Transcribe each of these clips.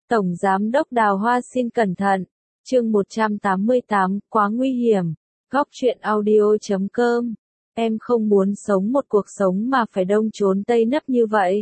Tổng Giám đốc Đào Hoa xin cẩn thận. Chương 188, quá nguy hiểm. Góc truyện audio.com. Em không muốn sống một cuộc sống mà phải đông trốn tây nấp như vậy.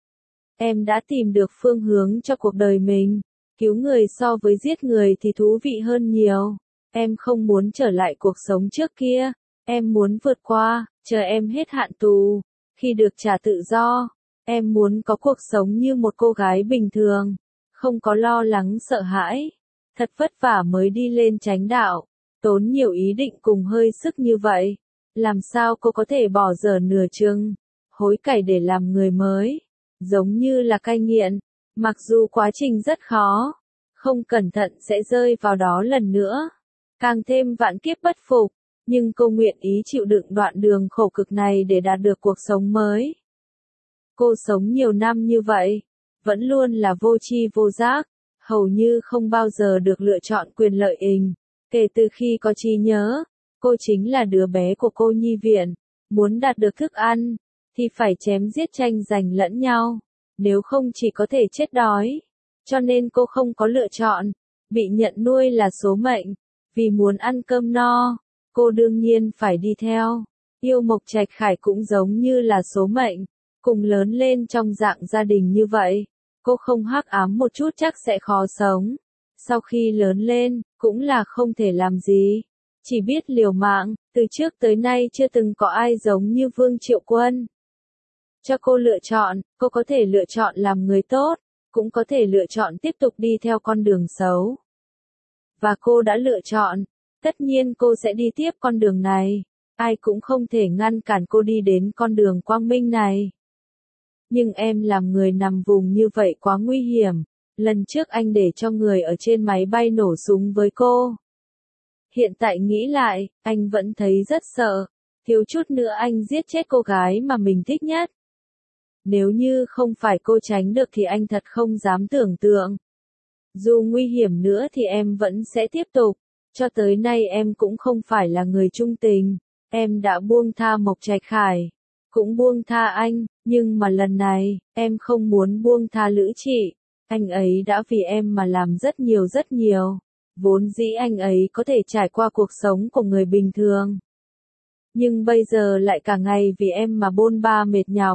Em đã tìm được phương hướng cho cuộc đời mình. Cứu người so với giết người thì thú vị hơn nhiều. Em không muốn trở lại cuộc sống trước kia. Em muốn vượt qua, chờ em hết hạn tù. Khi được trả tự do, em muốn có cuộc sống như một cô gái bình thường. Không có lo lắng sợ hãi. Thật vất vả mới đi lên chánh đạo. Tốn nhiều ý định cùng hơi sức như vậy. Làm sao cô có thể bỏ dở nửa chừng, hối cải để làm người mới. Giống như là cai nghiện. Mặc dù quá trình rất khó. Không cẩn thận sẽ rơi vào đó lần nữa. Càng thêm vạn kiếp bất phục. Nhưng cô nguyện ý chịu đựng đoạn đường khổ cực này để đạt được cuộc sống mới. Cô sống nhiều năm như vậy. Vẫn luôn là vô tri vô giác. Hầu như không bao giờ được lựa chọn quyền lợi ình. Kể từ khi có trí nhớ, cô chính là đứa bé của cô nhi viện. Muốn đạt được thức ăn, thì phải chém giết tranh giành lẫn nhau. Nếu không chỉ có thể chết đói. Cho nên cô không có lựa chọn. Bị nhận nuôi là số mệnh. Vì muốn ăn cơm no, cô đương nhiên phải đi theo. Yêu Mộc Trạch Khải cũng giống như là số mệnh. Cùng lớn lên trong dạng gia đình như vậy. Cô không hắc ám một chút chắc sẽ khó sống. Sau khi lớn lên, cũng là không thể làm gì. Chỉ biết liều mạng, từ trước tới nay chưa từng có ai giống như Vương Triệu Quân. Cho cô lựa chọn, cô có thể lựa chọn làm người tốt, cũng có thể lựa chọn tiếp tục đi theo con đường xấu. Và cô đã lựa chọn, tất nhiên cô sẽ đi tiếp con đường này. Ai cũng không thể ngăn cản cô đi đến con đường quang minh này. Nhưng em làm người nằm vùng như vậy quá nguy hiểm. Lần trước anh để cho người ở trên máy bay nổ súng với cô. Hiện tại nghĩ lại, anh vẫn thấy rất sợ. Thiếu chút nữa anh giết chết cô gái mà mình thích nhất. Nếu như không phải cô tránh được thì anh thật không dám tưởng tượng. Dù nguy hiểm nữa thì em vẫn sẽ tiếp tục. Cho tới nay em cũng không phải là người trung tình. Em đã buông tha Mộc Trạch Khải. Cũng buông tha anh, nhưng mà lần này, em không muốn buông tha Lữ Trị. Anh ấy đã vì em mà làm rất nhiều. Vốn dĩ anh ấy có thể trải qua cuộc sống của người bình thường. Nhưng bây giờ lại cả ngày vì em mà bôn ba mệt nhọc.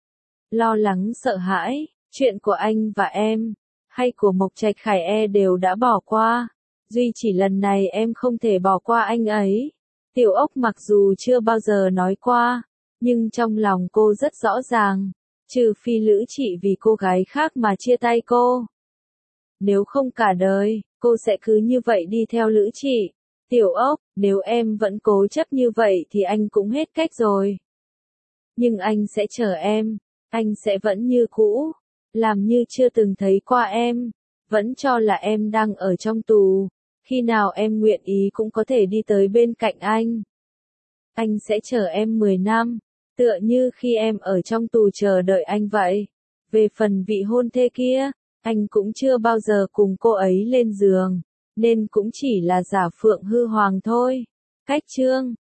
Lo lắng sợ hãi, chuyện của anh và em, hay của Mộc Trạch Khải đều đã bỏ qua. Duy chỉ lần này em không thể bỏ qua anh ấy. Tiểu Ốc mặc dù chưa bao giờ nói qua. Nhưng trong lòng cô rất rõ ràng, trừ phi Lữ Trị vì cô gái khác mà chia tay cô. Nếu không cả đời, cô sẽ cứ như vậy đi theo Lữ Trị. Tiểu Ốc, nếu em vẫn cố chấp như vậy thì anh cũng hết cách rồi. Nhưng anh sẽ chờ em, anh sẽ vẫn như cũ, làm như chưa từng thấy qua em, vẫn cho là em đang ở trong tù. Khi nào em nguyện ý cũng có thể đi tới bên cạnh anh. Anh sẽ chờ em 10 năm. Tựa như khi em ở trong tù chờ đợi anh vậy. Về phần vị hôn thê kia, anh cũng chưa bao giờ cùng cô ấy lên giường, nên cũng chỉ là giả phượng hư hoàng thôi. Cách chương